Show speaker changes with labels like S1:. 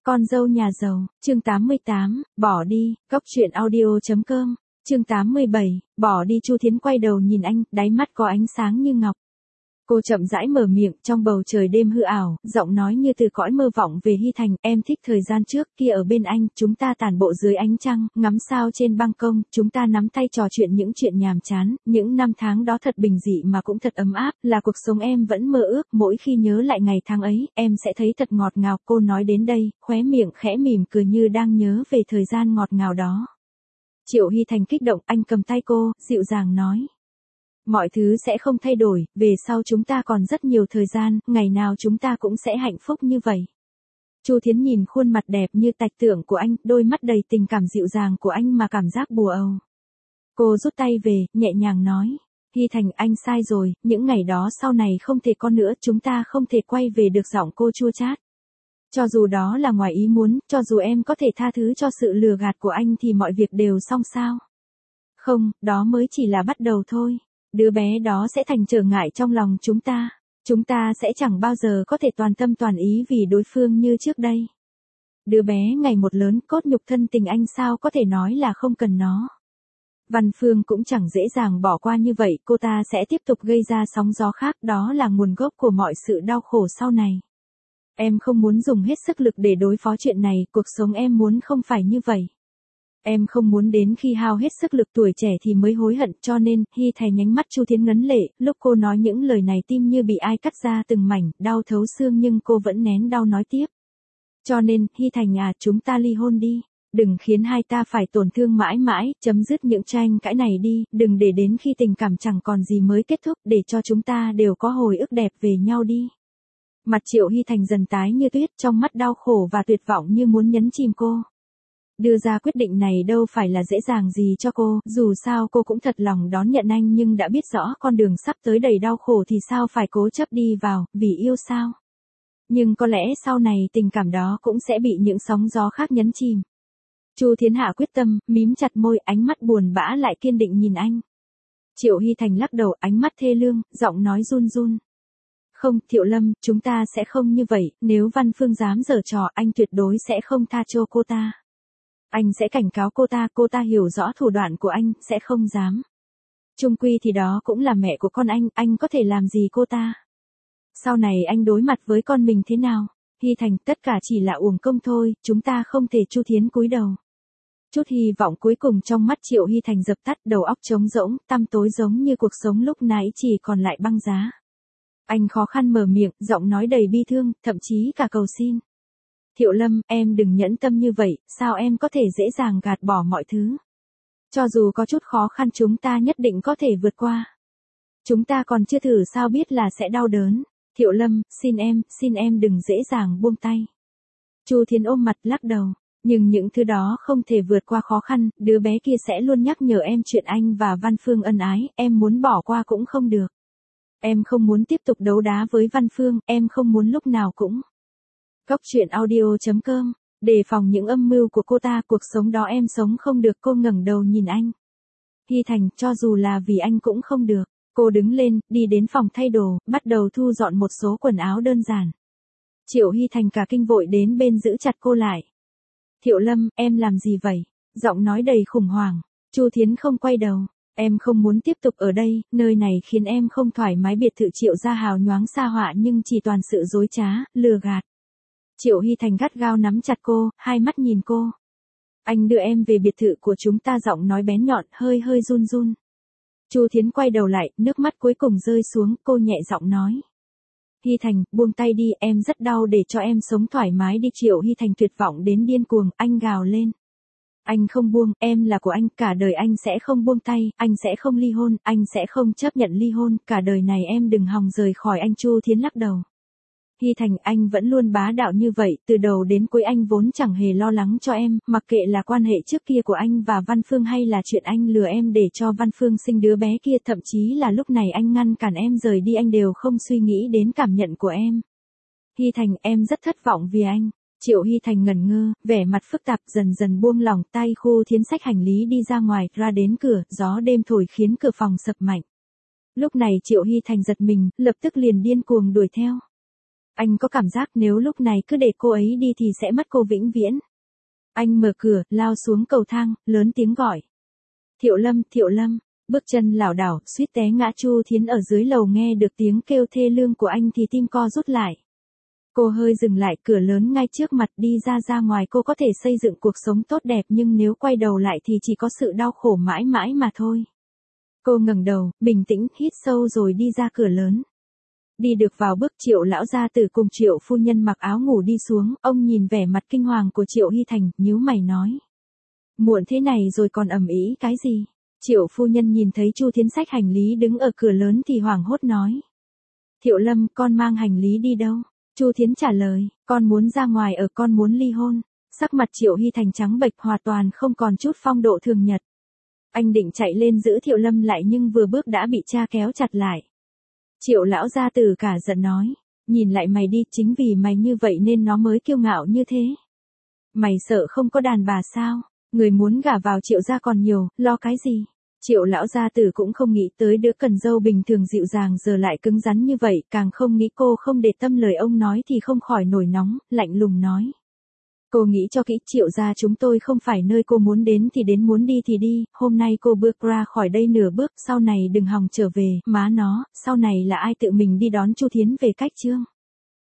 S1: Con dâu nhà giàu, chương 88, bỏ đi, góc truyện audio.com, chương 87, bỏ đi. Chu Thiến quay đầu nhìn anh, đáy mắt có ánh sáng như ngọc. Cô chậm rãi mở miệng, trong bầu trời đêm hư ảo, giọng nói như từ cõi mơ vọng về Hy Thành, em thích thời gian trước kia ở bên anh, chúng ta tản bộ dưới ánh trăng, ngắm sao trên ban công, chúng ta nắm tay trò chuyện những chuyện nhàm chán, những năm tháng đó thật bình dị mà cũng thật ấm áp, là cuộc sống em vẫn mơ ước, mỗi khi nhớ lại ngày tháng ấy, em sẽ thấy thật ngọt ngào. Cô nói đến đây, khóe miệng khẽ mỉm cười như đang nhớ về thời gian ngọt ngào đó. Triệu Hy Thành kích động, anh cầm tay cô, dịu dàng nói. Mọi thứ sẽ không thay đổi, về sau chúng ta còn rất nhiều thời gian, ngày nào chúng ta cũng sẽ hạnh phúc như vậy. Chu Thiến nhìn khuôn mặt đẹp như tạch tượng của anh, đôi mắt đầy tình cảm dịu dàng của anh mà cảm giác bùa âu. Cô rút tay về, nhẹ nhàng nói. Hy Thành, anh sai rồi, những ngày đó sau này không thể có nữa, chúng ta không thể quay về được. Giọng cô chua chát. Cho dù đó là ngoài ý muốn, cho dù em có thể tha thứ cho sự lừa gạt của anh thì mọi việc đều xong sao? Không, đó mới chỉ là bắt đầu thôi. Đứa bé đó sẽ thành trở ngại trong lòng chúng ta. Chúng ta sẽ chẳng bao giờ có thể toàn tâm toàn ý vì đối phương như trước đây. Đứa bé ngày một lớn, cốt nhục thân tình anh sao có thể nói là không cần nó. Văn Phương cũng chẳng dễ dàng bỏ qua như vậy, cô ta sẽ tiếp tục gây ra sóng gió khác, đó là nguồn gốc của mọi sự đau khổ sau này. Em không muốn dùng hết sức lực để đối phó chuyện này, cuộc sống em muốn không phải như vậy. Em không muốn đến khi hao hết sức lực tuổi trẻ thì mới hối hận, cho nên, Hy Thành nhánh mắt Chu Thiến ngấn lệ, lúc cô nói những lời này tim như bị ai cắt ra từng mảnh, đau thấu xương nhưng cô vẫn nén đau nói tiếp. Cho nên, Hy Thành à, chúng ta ly hôn đi. Đừng khiến hai ta phải tổn thương mãi mãi, chấm dứt những tranh cãi này đi, đừng để đến khi tình cảm chẳng còn gì mới kết thúc, để cho chúng ta đều có hồi ức đẹp về nhau đi. Mặt Triệu Hy Thành dần tái như tuyết, trong mắt đau khổ và tuyệt vọng như muốn nhấn chìm cô. Đưa ra quyết định này đâu phải là dễ dàng gì cho cô, dù sao cô cũng thật lòng đón nhận anh nhưng đã biết rõ con đường sắp tới đầy đau khổ thì sao phải cố chấp đi vào, vì yêu sao. Nhưng có lẽ sau này tình cảm đó cũng sẽ bị những sóng gió khác nhấn chìm. Chu Thiến hạ quyết tâm, mím chặt môi, ánh mắt buồn bã lại kiên định nhìn anh. Triệu Hy Thành lắc đầu, ánh mắt thê lương, giọng nói run run. Không, Thiệu Lâm, chúng ta sẽ không như vậy, nếu Văn Phương dám giở trò anh tuyệt đối sẽ không tha cho cô ta. Anh sẽ cảnh cáo cô ta hiểu rõ thủ đoạn của anh, sẽ không dám. Chung quy thì đó cũng là mẹ của con anh có thể làm gì cô ta? Sau này anh đối mặt với con mình thế nào? Hy Thành, tất cả chỉ là uổng công thôi, chúng ta không thể. Chu Thiến cúi đầu. Chút hy vọng cuối cùng trong mắt Triệu Hy Thành dập tắt, đầu óc trống rỗng, tăm tối giống như cuộc sống lúc nãy chỉ còn lại băng giá. Anh khó khăn mở miệng, giọng nói đầy bi thương, thậm chí cả cầu xin. Thiệu Lâm, em đừng nhẫn tâm như vậy, sao em có thể dễ dàng gạt bỏ mọi thứ? Cho dù có chút khó khăn chúng ta nhất định có thể vượt qua. Chúng ta còn chưa thử sao biết là sẽ đau đớn. Thiệu Lâm, xin em đừng dễ dàng buông tay. Chu Thiến ôm mặt lắc đầu, nhưng những thứ đó không thể vượt qua khó khăn, đứa bé kia sẽ luôn nhắc nhở em chuyện anh và Văn Phương ân ái, em muốn bỏ qua cũng không được. Em không muốn tiếp tục đấu đá với Văn Phương, em không muốn lúc nào cũng. Góc truyện audio.com, đề phòng những âm mưu của cô ta, cuộc sống đó em sống không được. Cô ngẩng đầu nhìn anh. Hy Thành, cho dù là vì anh cũng không được. Cô đứng lên, đi đến phòng thay đồ, bắt đầu thu dọn một số quần áo đơn giản. Triệu Hy Thành cả kinh vội đến bên giữ chặt cô lại. Thiệu Lâm, em làm gì vậy? Giọng nói đầy khủng hoảng. Chu Thiến không quay đầu. Em không muốn tiếp tục ở đây, nơi này khiến em không thoải mái. Biệt thự Triệu gia hào nhoáng xa hoa nhưng chỉ toàn sự dối trá, lừa gạt. Triệu Hy Thành gắt gao nắm chặt cô, hai mắt nhìn cô. Anh đưa em về biệt thự của chúng ta. Giọng nói bén nhọn, hơi run run. Chu Thiến quay đầu lại, nước mắt cuối cùng rơi xuống, cô nhẹ giọng nói. Hy Thành, buông tay đi, em rất đau, để cho em sống thoải mái đi. Triệu Hy Thành tuyệt vọng đến điên cuồng, anh gào lên. Anh không buông, em là của anh, cả đời anh sẽ không buông tay, anh sẽ không ly hôn, anh sẽ không chấp nhận ly hôn, cả đời này em đừng hòng rời khỏi anh. Chu Thiến lắc đầu. Hy Thành, anh vẫn luôn bá đạo như vậy, từ đầu đến cuối anh vốn chẳng hề lo lắng cho em, mặc kệ là quan hệ trước kia của anh và Văn Phương hay là chuyện anh lừa em để cho Văn Phương sinh đứa bé kia, thậm chí là lúc này anh ngăn cản em rời đi, anh đều không suy nghĩ đến cảm nhận của em. Hy Thành, em rất thất vọng vì anh. Triệu Hy Thành ngẩn ngơ, vẻ mặt phức tạp, dần dần buông lỏng tay. Chu Thiến xách hành lý đi ra ngoài, ra đến cửa, gió đêm thổi khiến cửa phòng sập mạnh. Lúc này Triệu Hy Thành giật mình, lập tức liền điên cuồng đuổi theo. Anh có cảm giác nếu lúc này cứ để cô ấy đi thì sẽ mất cô vĩnh viễn. Anh mở cửa, lao xuống cầu thang, lớn tiếng gọi. Thiệu Lâm, Thiệu Lâm. Bước chân lảo đảo, suýt té ngã. Chu Thiến ở dưới lầu nghe được tiếng kêu thê lương của anh thì tim co rút lại. Cô hơi dừng lại, cửa lớn ngay trước mặt, đi ra ngoài. Cô có thể xây dựng cuộc sống tốt đẹp nhưng nếu quay đầu lại thì chỉ có sự đau khổ mãi mãi mà thôi. Cô ngẩng đầu, bình tĩnh, hít sâu rồi đi ra cửa lớn. Đi được vào bước, Triệu lão gia tử cùng Triệu phu nhân mặc áo ngủ đi xuống. Ông nhìn vẻ mặt kinh hoàng của Triệu Hy Thành, nhíu mày nói. Muộn thế này rồi còn ầm ĩ cái gì? Triệu phu nhân nhìn thấy Chu Thiến xách hành lý đứng ở cửa lớn thì hoảng hốt nói. Thiệu Lâm, con mang hành lý đi đâu? Chu Thiến trả lời, con muốn ra ngoài ở, con muốn ly hôn. Sắc mặt Triệu Hy Thành trắng bệch, hoàn toàn không còn chút phong độ thường nhật. Anh định chạy lên giữ Thiệu Lâm lại nhưng vừa bước đã bị cha kéo chặt lại. Triệu lão gia tử cả giận nói, nhìn lại mày đi, chính vì mày như vậy nên nó mới kiêu ngạo như thế. Mày sợ không có đàn bà sao? Người muốn gả vào Triệu gia còn nhiều, lo cái gì? Triệu lão gia tử cũng không nghĩ tới đứa cần dâu bình thường dịu dàng giờ lại cứng rắn như vậy, càng không nghĩ cô không để tâm lời ông nói thì không khỏi nổi nóng, lạnh lùng nói. Cô nghĩ cho kỹ, Triệu gia chúng tôi không phải nơi cô muốn đến thì đến, muốn đi thì đi, hôm nay cô bước ra khỏi đây nửa bước, sau này đừng hòng trở về, má nó, sau này là ai tự mình đi đón Chu Thiến về cách chương.